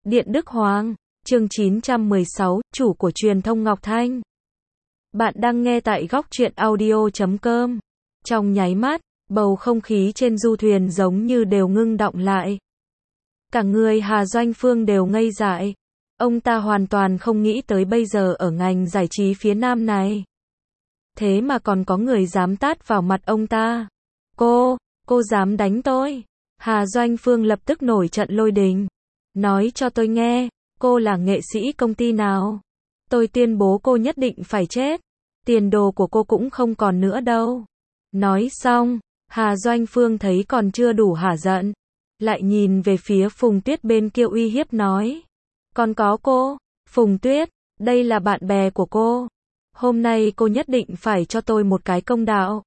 Điện Đức Hoàng, chương 916, chủ của truyền thông Ngọc Thanh. Bạn đang nghe tại góc truyện audio.com. Trong nháy mắt, bầu không khí trên du thuyền giống như đều ngưng đọng lại. Cả người Hà Doanh Phương đều ngây dại. Ông ta hoàn toàn không nghĩ tới bây giờ ở ngành giải trí phía Nam này. Thế mà còn có người dám tát vào mặt ông ta. Cô dám đánh tôi. Hà Doanh Phương lập tức nổi trận lôi đình. Nói cho tôi nghe, cô là nghệ sĩ công ty nào? Tôi tuyên bố cô nhất định phải chết. Tiền đồ của cô cũng không còn nữa đâu. Nói xong, Hà Doanh Phương thấy còn chưa đủ hả giận. Lại nhìn về phía Phùng Tuyết bên kia uy hiếp nói. Còn có cô, Phùng Tuyết, đây là bạn bè của cô. Hôm nay cô nhất định phải cho tôi một cái công đạo.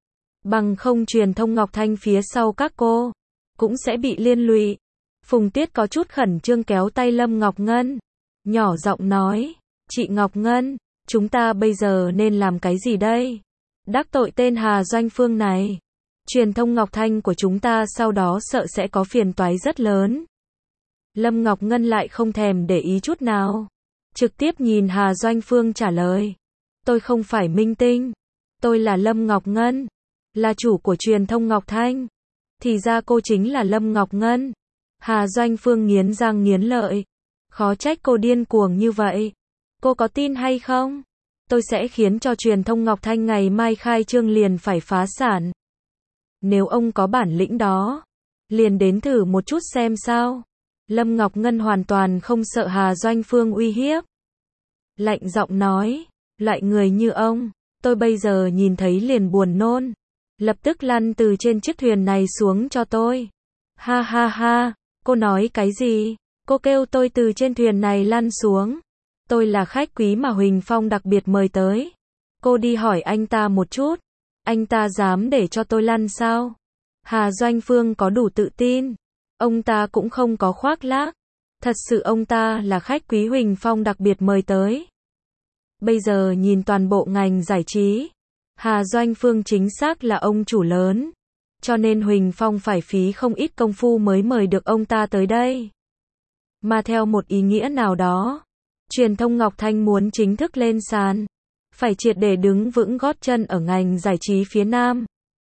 Bằng không truyền thông Ngọc Thanh phía sau các cô cũng sẽ bị liên lụy. Phùng Tuyết có chút khẩn trương kéo tay Lâm Ngọc Ngân, nhỏ giọng nói, chị Ngọc Ngân, chúng ta bây giờ nên làm cái gì đây? Đắc tội tên Hà Doanh Phương này, truyền thông Ngọc Thanh của chúng ta sau đó sợ sẽ có phiền toái rất lớn. Lâm Ngọc Ngân lại không thèm để ý chút nào, trực tiếp nhìn Hà Doanh Phương trả lời, tôi không phải minh tinh, tôi là Lâm Ngọc Ngân, là chủ của truyền thông Ngọc Thanh. Thì ra cô chính là Lâm Ngọc Ngân. Hà Doanh Phương nghiến răng nghiến lợi. Khó trách cô điên cuồng như vậy. Cô có tin hay không? Tôi sẽ khiến cho truyền thông Ngọc Thanh ngày mai khai trương liền phải phá sản. Nếu ông có bản lĩnh đó, liền đến thử một chút xem sao. Lâm Ngọc Ngân hoàn toàn không sợ Hà Doanh Phương uy hiếp. Lạnh giọng nói, loại người như ông, tôi bây giờ nhìn thấy liền buồn nôn. Lập tức lăn từ trên chiếc thuyền này xuống cho tôi. Ha ha ha, cô nói cái gì? Cô kêu tôi từ trên thuyền này lăn xuống. Tôi là khách quý mà Huỳnh Phong đặc biệt mời tới. Cô đi hỏi anh ta một chút. Anh ta dám để cho tôi lăn sao? Hà Doanh Phương có đủ tự tin. Ông ta cũng không có khoác lác. Thật sự ông ta là khách quý Huỳnh Phong đặc biệt mời tới. Bây giờ nhìn toàn bộ ngành giải trí, Hà Doanh Phương chính xác là ông chủ lớn. Cho nên Huỳnh Phong phải phí không ít công phu mới mời được ông ta tới đây. Mà theo một ý nghĩa nào đó, truyền thông Ngọc Thanh muốn chính thức lên sàn, phải triệt để đứng vững gót chân ở ngành giải trí phía Nam.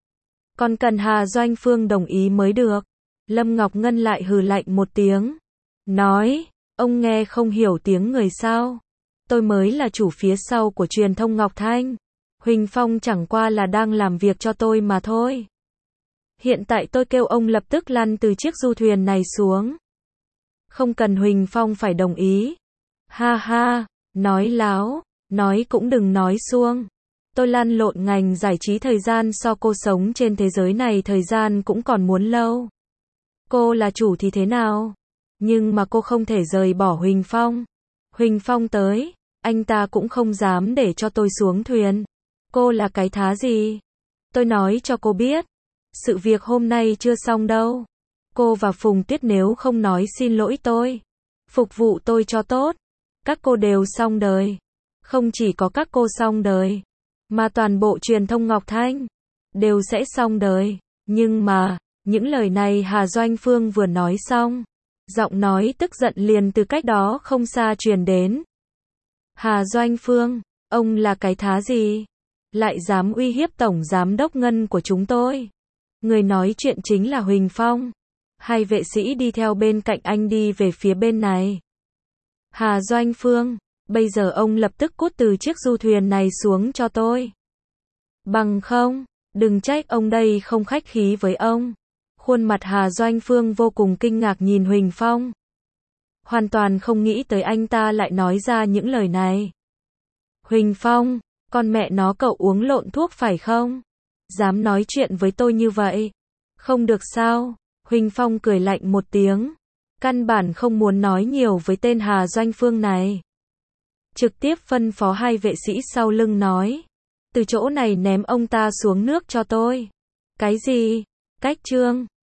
Còn cần Hà Doanh Phương đồng ý mới được. Lâm Ngọc Ngân lại hừ lạnh một tiếng. Nói, ông nghe không hiểu tiếng người sao? Tôi mới là chủ phía sau của truyền thông Ngọc Thanh. Huỳnh Phong chẳng qua là đang làm việc cho tôi mà thôi. Hiện tại tôi kêu ông lập tức lăn từ chiếc du thuyền này xuống. Không cần Huỳnh Phong phải đồng ý. Ha ha, nói láo, nói cũng đừng nói suông. Tôi lăn lộn ngành giải trí thời gian so cô sống trên thế giới này thời gian cũng còn muốn lâu. Cô là chủ thì thế nào? Nhưng mà cô không thể rời bỏ Huỳnh Phong. Huỳnh Phong tới, anh ta cũng không dám để cho tôi xuống thuyền. Cô là cái thá gì? Tôi nói cho cô biết. Sự việc hôm nay chưa xong đâu. Cô và Phùng Tuyết nếu không nói xin lỗi tôi, phục vụ tôi cho tốt, các cô đều xong đời. Không chỉ có các cô xong đời, mà toàn bộ truyền thông Ngọc Thanh đều sẽ xong đời. Nhưng mà, những lời này Hà Doanh Phương vừa nói xong, giọng nói tức giận liền từ cách đó không xa truyền đến. Hà Doanh Phương, ông là cái thá gì? Lại dám uy hiếp tổng giám đốc Ngân của chúng tôi. Người nói chuyện chính là Huỳnh Phong. Hai vệ sĩ đi theo bên cạnh anh đi về phía bên này. Hà Doanh Phương, bây giờ ông lập tức cút từ chiếc du thuyền này xuống cho tôi. Bằng không, đừng trách ông đây không khách khí với ông. Khuôn mặt Hà Doanh Phương vô cùng kinh ngạc nhìn Huỳnh Phong. Hoàn toàn không nghĩ tới anh ta lại nói ra những lời này. Huỳnh Phong, con mẹ nó cậu uống lộn thuốc phải không? Dám nói chuyện với tôi như vậy? Không được sao? Huỳnh Phong cười lạnh một tiếng. Căn bản không muốn nói nhiều với tên Hà Doanh Phương này. Trực tiếp phân phó hai vệ sĩ sau lưng nói. Từ chỗ này ném ông ta xuống nước cho tôi. Cái gì? Cách trương.